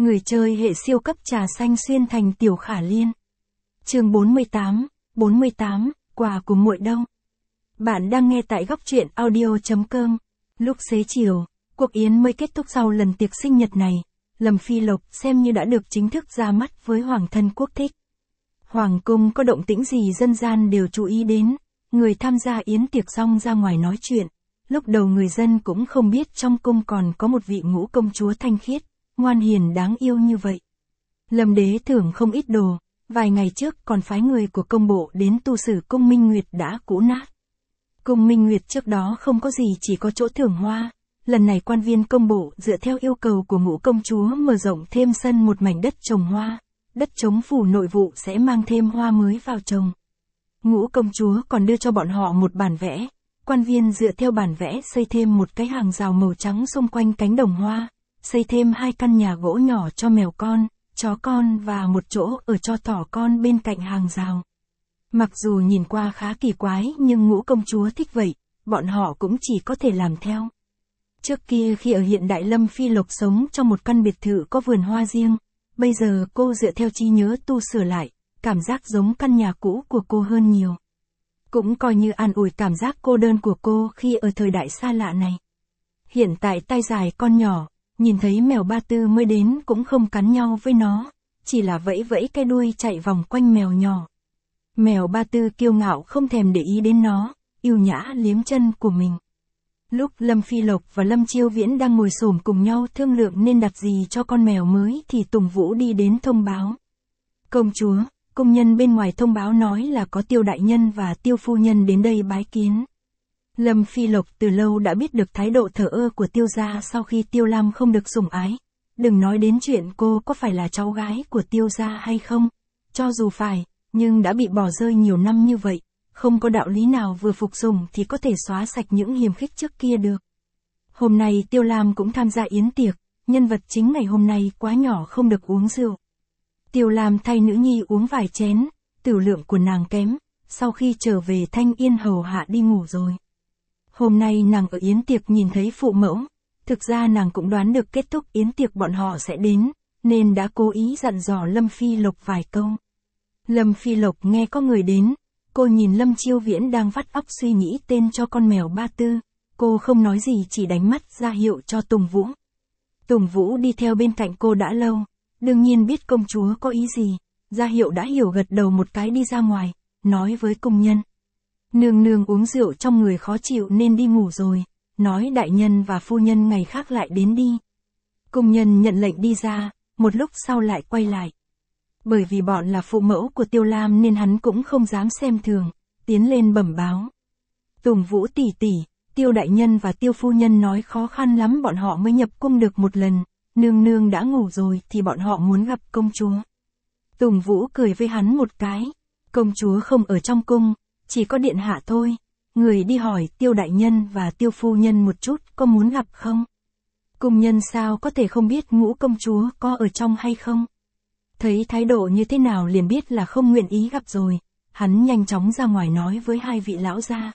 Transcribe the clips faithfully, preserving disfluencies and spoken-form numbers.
Người chơi hệ siêu cấp trà xanh xuyên thành Tiểu Khả Liên. Chương bốn mươi tám, bốn mươi tám, quà của muội đâu? Bạn đang nghe tại góc truyện audio chấm com. Lúc xế chiều, cuộc yến mới kết thúc sau lần tiệc sinh nhật này, Lâm Phi Lộc xem như đã được chính thức ra mắt với hoàng thân quốc thích. Hoàng cung có động tĩnh gì dân gian đều chú ý đến, người tham gia yến tiệc xong ra ngoài nói chuyện. Lúc đầu người dân cũng không biết trong cung còn có một vị ngũ công chúa thanh khiết, ngoan hiền đáng yêu như vậy. Lâm đế thưởng không ít đồ, vài ngày trước còn phái người của công bộ đến tu sửa cung Minh Nguyệt đã cũ nát. Cung Minh Nguyệt trước đó không có gì, chỉ có chỗ thưởng hoa. Lần này quan viên công bộ dựa theo yêu cầu của ngũ công chúa mở rộng thêm sân một mảnh đất trồng hoa, đất trống phủ nội vụ sẽ mang thêm hoa mới vào trồng. Ngũ công chúa còn đưa cho bọn họ một bản vẽ, quan viên dựa theo bản vẽ xây thêm một cái hàng rào màu trắng xung quanh cánh đồng hoa, xây thêm hai căn nhà gỗ nhỏ cho mèo con, chó con và một chỗ ở cho thỏ con bên cạnh hàng rào. Mặc dù nhìn qua khá kỳ quái nhưng ngũ công chúa thích vậy, bọn họ cũng chỉ có thể làm theo. Trước kia khi ở hiện đại Lâm Phi Lộc sống trong một căn biệt thự có vườn hoa riêng, bây giờ cô dựa theo trí nhớ tu sửa lại, cảm giác giống căn nhà cũ của cô hơn nhiều. Cũng coi như an ủi cảm giác cô đơn của cô khi ở thời đại xa lạ này. Hiện tại tay dài con nhỏ, nhìn thấy mèo Ba Tư mới đến cũng không cắn nhau với nó, chỉ là vẫy vẫy cái đuôi chạy vòng quanh mèo nhỏ. Mèo Ba Tư kiêu ngạo không thèm để ý đến nó, yêu nhã liếm chân của mình. Lúc Lâm Phi Lộc và Lâm Chiêu Viễn đang ngồi xổm cùng nhau thương lượng nên đặt gì cho con mèo mới thì Tùng Vũ đi đến thông báo. Công chúa, công nhân bên ngoài thông báo nói là có Tiêu đại nhân và Tiêu phu nhân đến đây bái kiến. Lâm Phi Lộc từ lâu đã biết được thái độ thờ ơ của Tiêu gia sau khi Tiêu Lam không được sủng ái. Đừng nói đến chuyện cô có phải là cháu gái của Tiêu gia hay không. Cho dù phải, nhưng đã bị bỏ rơi nhiều năm như vậy, không có đạo lý nào vừa phục sủng thì có thể xóa sạch những hiềm khích trước kia được. Hôm nay Tiêu Lam cũng tham gia yến tiệc, nhân vật chính ngày hôm nay quá nhỏ không được uống rượu. Tiêu Lam thay nữ nhi uống vài chén, tửu lượng của nàng kém, sau khi trở về Thanh Yên hầu hạ đi ngủ rồi. Hôm nay nàng ở yến tiệc nhìn thấy phụ mẫu, thực ra nàng cũng đoán được kết thúc yến tiệc bọn họ sẽ đến, nên đã cố ý dặn dò Lâm Phi Lộc vài câu. Lâm Phi Lộc nghe có người đến, cô nhìn Lâm Chiêu Viễn đang vắt óc suy nghĩ tên cho con mèo Ba Tư, cô không nói gì chỉ đánh mắt ra hiệu cho Tùng Vũ. Tùng Vũ đi theo bên cạnh cô đã lâu, đương nhiên biết công chúa có ý gì, ra hiệu đã hiểu gật đầu một cái đi ra ngoài, nói với cung nhân. Nương nương uống rượu trong người khó chịu nên đi ngủ rồi, nói đại nhân và phu nhân ngày khác lại đến đi. Cung nhân nhận lệnh đi ra, một lúc sau lại quay lại. Bởi vì bọn là phụ mẫu của Tiêu Lam nên hắn cũng không dám xem thường, tiến lên bẩm báo. Tùng Vũ tỷ tỷ, Tiêu đại nhân và Tiêu phu nhân nói khó khăn lắm bọn họ mới nhập cung được một lần, nương nương đã ngủ rồi thì bọn họ muốn gặp công chúa. Tùng Vũ cười với hắn một cái, công chúa không ở trong cung, chỉ có điện hạ thôi, người đi hỏi Tiêu đại nhân và Tiêu phu nhân một chút có muốn gặp không? Cung nhân sao có thể không biết ngũ công chúa có ở trong hay không? Thấy thái độ như thế nào liền biết là không nguyện ý gặp rồi, hắn nhanh chóng ra ngoài nói với hai vị lão gia.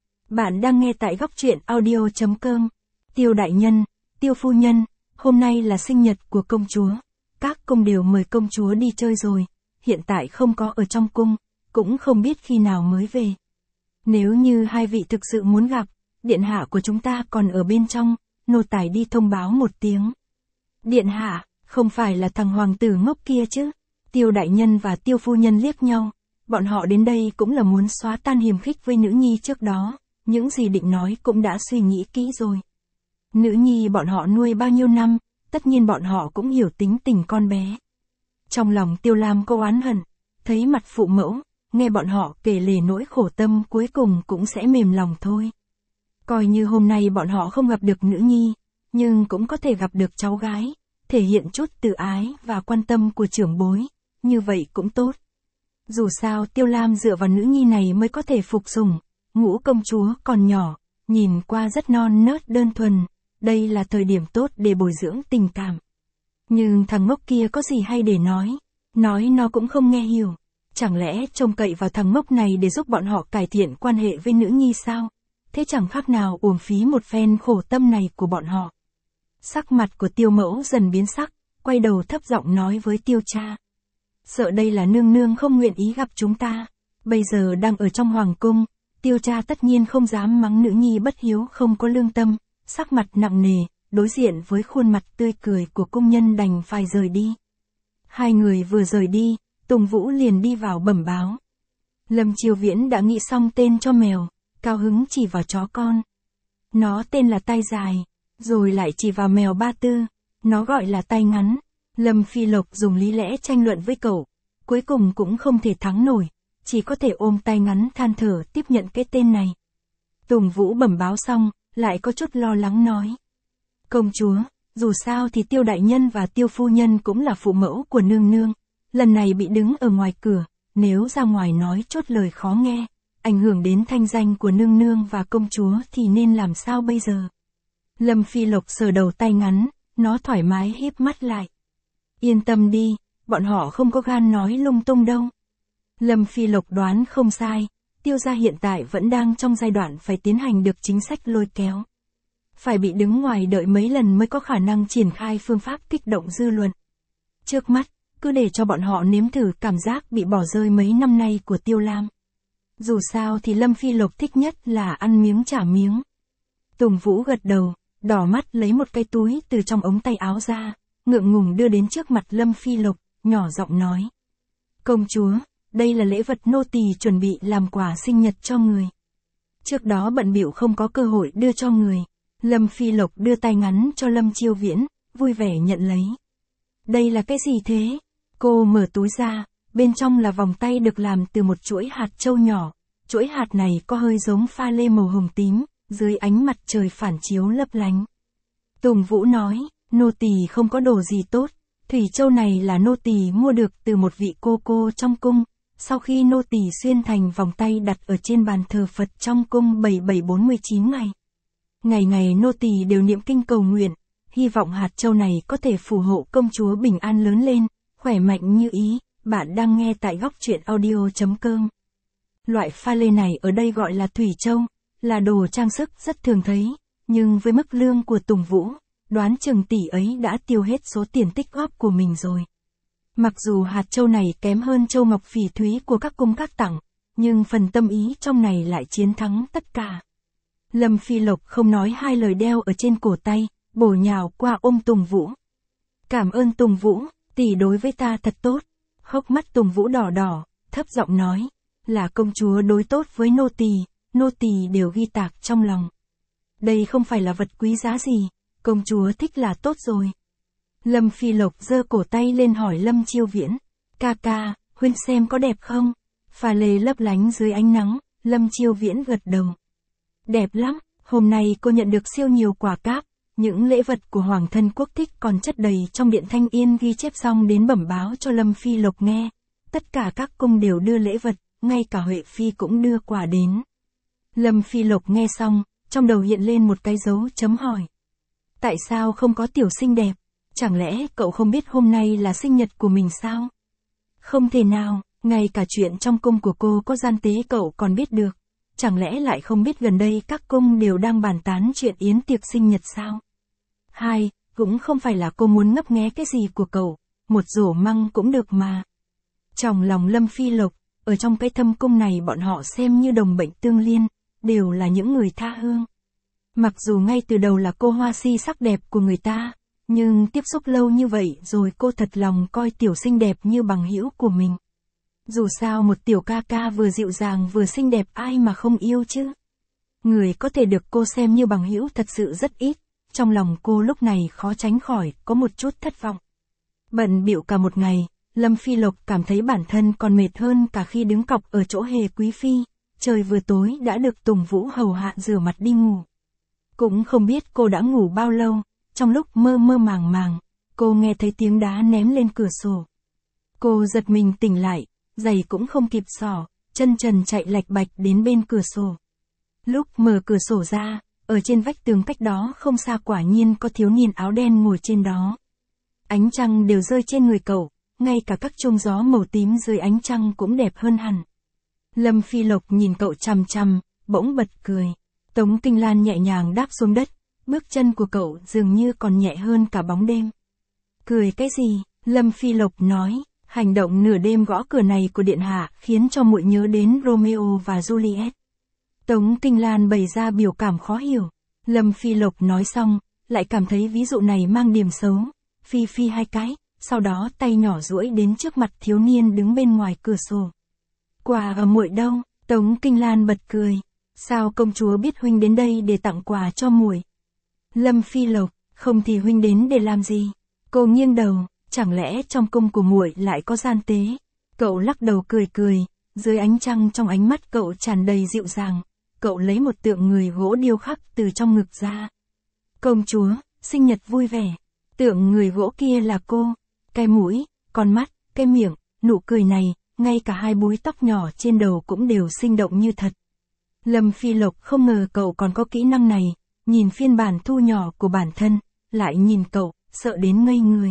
Bạn đang nghe tại góc truyện audio chấm com. Tiêu đại nhân, Tiêu phu nhân, hôm nay là sinh nhật của công chúa, các cung đều mời công chúa đi chơi rồi, hiện tại không có ở trong cung, cũng không biết khi nào mới về. Nếu như hai vị thực sự muốn gặp, điện hạ của chúng ta còn ở bên trong, nô tài đi thông báo một tiếng. Điện hạ, không phải là thằng hoàng tử ngốc kia chứ? Tiêu đại nhân và Tiêu phu nhân liếc nhau, bọn họ đến đây cũng là muốn xóa tan hiềm khích với nữ nhi trước đó, những gì định nói cũng đã suy nghĩ kỹ rồi. Nữ nhi bọn họ nuôi bao nhiêu năm, tất nhiên bọn họ cũng hiểu tính tình con bé. Trong lòng Tiêu Lam có oán hận, thấy mặt phụ mẫu, nghe bọn họ kể lể nỗi khổ tâm cuối cùng cũng sẽ mềm lòng thôi. Coi như hôm nay bọn họ không gặp được nữ nhi, nhưng cũng có thể gặp được cháu gái, thể hiện chút từ ái và quan tâm của trưởng bối, như vậy cũng tốt. Dù sao Tiêu Lam dựa vào nữ nhi này mới có thể phục sủng, ngũ công chúa còn nhỏ, nhìn qua rất non nớt đơn thuần, đây là thời điểm tốt để bồi dưỡng tình cảm. Nhưng thằng ngốc kia có gì hay để nói, nói nó cũng không nghe hiểu, chẳng lẽ trông cậy vào thằng ngốc này để giúp bọn họ cải thiện quan hệ với nữ nhi sao? Thế chẳng khác nào uổng phí một phen khổ tâm này của bọn họ. Sắc mặt của Tiêu mẫu dần biến sắc, quay đầu thấp giọng nói với Tiêu Cha. Sợ đây là nương nương không nguyện ý gặp chúng ta. Bây giờ đang ở trong hoàng cung, Tiêu Cha tất nhiên không dám mắng nữ nhi bất hiếu không có lương tâm, sắc mặt nặng nề, đối diện với khuôn mặt tươi cười của cung nhân đành phải rời đi. Hai người vừa rời đi, Tùng Vũ liền đi vào bẩm báo. Lâm Chiêu Viễn đã nghĩ xong tên cho mèo, cao hứng chỉ vào chó con. Nó tên là Tai Dài, rồi lại chỉ vào mèo Ba Tư, nó gọi là Tai Ngắn. Lâm Phi Lộc dùng lý lẽ tranh luận với cậu, cuối cùng cũng không thể thắng nổi, chỉ có thể ôm Tai Ngắn than thở tiếp nhận cái tên này. Tùng Vũ bẩm báo xong, lại có chút lo lắng nói. Công chúa, dù sao thì Tiêu đại nhân và Tiêu phu nhân cũng là phụ mẫu của nương nương, lần này bị đứng ở ngoài cửa, nếu ra ngoài nói chốt lời khó nghe, ảnh hưởng đến thanh danh của nương nương và công chúa thì nên làm sao bây giờ? Lâm Phi Lộc sờ đầu Tai Ngắn, nó thoải mái híp mắt lại. Yên tâm đi, bọn họ không có gan nói lung tung đâu. Lâm Phi Lộc đoán không sai, Tiêu gia hiện tại vẫn đang trong giai đoạn phải tiến hành được chính sách lôi kéo. Phải bị đứng ngoài đợi mấy lần mới có khả năng triển khai phương pháp kích động dư luận. Trước mắt, cứ để cho bọn họ nếm thử cảm giác bị bỏ rơi mấy năm nay của Tiêu Lam. Dù sao thì Lâm Phi Lộc thích nhất là ăn miếng trả miếng. Tùng Vũ gật đầu, đỏ mắt lấy một cái túi từ trong ống tay áo ra, ngượng ngùng đưa đến trước mặt Lâm Phi Lộc, nhỏ giọng nói. Công chúa, đây là lễ vật nô tỳ chuẩn bị làm quà sinh nhật cho người. Trước đó bận bịu không có cơ hội đưa cho người. Lâm Phi Lộc đưa Tai Ngắn cho Lâm Chiêu Viễn, vui vẻ nhận lấy. Đây là cái gì thế? Cô mở túi ra, bên trong là vòng tay được làm từ một chuỗi hạt châu nhỏ. Chuỗi hạt này có hơi giống pha lê màu hồng tím, dưới ánh mặt trời phản chiếu lấp lánh. Tùng Vũ nói, nô tỳ không có đồ gì tốt, thủy châu này là nô tỳ mua được từ một vị cô cô trong cung, sau khi nô tỳ xuyên thành vòng tay đặt ở trên bàn thờ Phật trong cung bảy bảy bốn mươi chín ngày. Ngày ngày nô tỳ đều niệm kinh cầu nguyện, hy vọng hạt châu này có thể phù hộ công chúa bình an lớn lên, khỏe mạnh như ý. Bạn đang nghe tại góc truyện audio chấm com. Loại pha lê này ở đây gọi là thủy châu, là đồ trang sức rất thường thấy, nhưng với mức lương của Tùng Vũ, đoán chừng tỷ ấy đã tiêu hết số tiền tích góp của mình rồi. Mặc dù hạt châu này kém hơn châu ngọc phỉ thúy của các cung các tặng, nhưng phần tâm ý trong này lại chiến thắng tất cả. Lâm Phi Lộc không nói hai lời đeo ở trên cổ tay, bổ nhào qua ôm Tùng Vũ. Cảm ơn Tùng Vũ, tỷ đối với ta thật tốt. Hốc mắt Tùng Vũ đỏ đỏ, thấp giọng nói, là công chúa đối tốt với nô tỳ, nô tỳ đều ghi tạc trong lòng. Đây không phải là vật quý giá gì, công chúa thích là tốt rồi. Lâm Phi Lộc giơ cổ tay lên hỏi Lâm Chiêu Viễn, ca ca, huynh xem có đẹp không? Pha lê lấp lánh dưới ánh nắng, Lâm Chiêu Viễn gật đầu. Đẹp lắm, hôm nay cô nhận được siêu nhiều quà cáp, những lễ vật của Hoàng thân quốc thích còn chất đầy trong điện Thanh Yên ghi chép xong đến bẩm báo cho Lâm Phi Lộc nghe. Tất cả các cung đều đưa lễ vật, ngay cả Huệ Phi cũng đưa quà đến. Lâm Phi Lộc nghe xong, trong đầu hiện lên một cái dấu chấm hỏi. Tại sao không có tiểu xinh đẹp? Chẳng lẽ cậu không biết hôm nay là sinh nhật của mình sao? Không thể nào, ngay cả chuyện trong cung của cô có gian tế cậu còn biết được. Chẳng lẽ lại không biết gần đây các cung đều đang bàn tán chuyện yến tiệc sinh nhật sao? Hai, cũng không phải là cô muốn ngấp nghé cái gì của cậu, một rổ măng cũng được mà. Trong lòng Lâm Phi Lộc, ở trong cái thâm cung này bọn họ xem như đồng bệnh tương liên, đều là những người tha hương. Mặc dù ngay từ đầu là cô hoa si sắc đẹp của người ta, nhưng tiếp xúc lâu như vậy rồi cô thật lòng coi tiểu xinh đẹp như bằng hữu của mình. Dù sao một tiểu ca ca vừa dịu dàng vừa xinh đẹp ai mà không yêu chứ. Người có thể được cô xem như bằng hữu thật sự rất ít, trong lòng cô lúc này khó tránh khỏi có một chút thất vọng. Bận bịu cả một ngày, Lâm Phi Lộc cảm thấy bản thân còn mệt hơn cả khi đứng cọc ở chỗ Hề Quý Phi, trời vừa tối đã được Tùng Vũ hầu hạ rửa mặt đi ngủ. Cũng không biết cô đã ngủ bao lâu, trong lúc mơ mơ màng màng, cô nghe thấy tiếng đá ném lên cửa sổ. Cô giật mình tỉnh lại, giày cũng không kịp xỏ, chân trần chạy lạch bạch đến bên cửa sổ. Lúc mở cửa sổ ra, ở trên vách tường cách đó không xa quả nhiên có thiếu niên áo đen ngồi trên đó. Ánh trăng đều rơi trên người cậu, ngay cả các chum gió màu tím dưới ánh trăng cũng đẹp hơn hẳn. Lâm Phi Lộc nhìn cậu chằm chằm, bỗng bật cười. Tống Tinh Lan nhẹ nhàng đáp xuống đất, bước chân của cậu dường như còn nhẹ hơn cả bóng đêm. Cười cái gì? Lâm Phi Lộc nói, hành động nửa đêm gõ cửa này của điện hạ khiến cho muội nhớ đến Romeo và Juliet. Tống Kinh Lan bày ra biểu cảm khó hiểu. Lâm Phi Lộc nói xong, lại cảm thấy ví dụ này mang điểm xấu. Phi phi hai cái, sau đó tay nhỏ duỗi đến trước mặt thiếu niên đứng bên ngoài cửa sổ. Quà ở muội đâu? Tống Kinh Lan bật cười. Sao công chúa biết huynh đến đây để tặng quà cho muội? Lâm Phi Lộc, không thì huynh đến để làm gì? Cô nghiêng đầu, chẳng lẽ trong cung của muội lại có gian tế? Cậu lắc đầu cười cười, dưới ánh trăng trong ánh mắt cậu tràn đầy dịu dàng. Cậu lấy một tượng người gỗ điêu khắc từ trong ngực ra. Công chúa, sinh nhật vui vẻ. Tượng người gỗ kia là cô. Cái mũi, con mắt, cái miệng, nụ cười này, ngay cả hai búi tóc nhỏ trên đầu cũng đều sinh động như thật. Lâm Phi Lộc không ngờ cậu còn có kỹ năng này, nhìn phiên bản thu nhỏ của bản thân, lại nhìn cậu, sợ đến ngây người.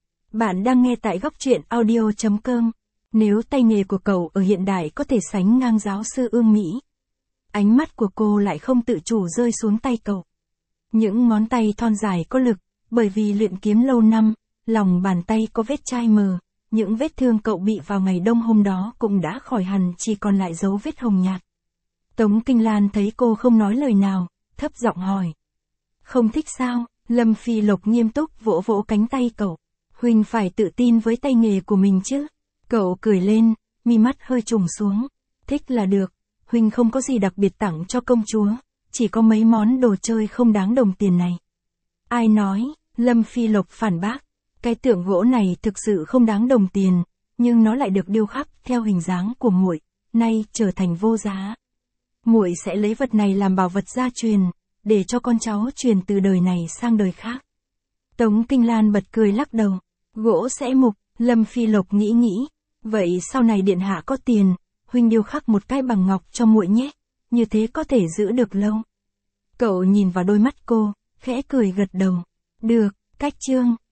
Bạn đang nghe tại góc truyện audio chấm com. Nếu tay nghề của cậu ở hiện đại có thể sánh ngang giáo sư Ương Mỹ. Ánh mắt của cô lại không tự chủ rơi xuống tay cậu. Những ngón tay thon dài có lực, bởi vì luyện kiếm lâu năm, lòng bàn tay có vết chai mờ, những vết thương cậu bị vào ngày đông hôm đó cũng đã khỏi hẳn, chỉ còn lại dấu vết hồng nhạt. Tống Kinh Lan thấy cô không nói lời nào, thấp giọng hỏi. Không thích sao? Lâm Phi Lộc nghiêm túc vỗ vỗ cánh tay cậu. Huynh phải tự tin với tay nghề của mình chứ. Cậu cười lên, mi mắt hơi trùng xuống. Thích là được. Huynh không có gì đặc biệt tặng cho công chúa, chỉ có mấy món đồ chơi không đáng đồng tiền này. Ai nói? Lâm Phi Lộc phản bác. Cái tượng gỗ này thực sự không đáng đồng tiền, nhưng nó lại được điêu khắc theo hình dáng của muội, nay trở thành vô giá. Muội sẽ lấy vật này làm bảo vật gia truyền, để cho con cháu truyền từ đời này sang đời khác. Tống Kinh Lan bật cười lắc đầu. Gỗ sẽ mục, Lâm Phi Lộc nghĩ nghĩ. Vậy sau này điện hạ có tiền, huynh điêu khắc một cái bằng ngọc cho muội nhé, như thế có thể giữ được lâu. Cậu nhìn vào đôi mắt cô, khẽ cười gật đầu. Được, cách chương.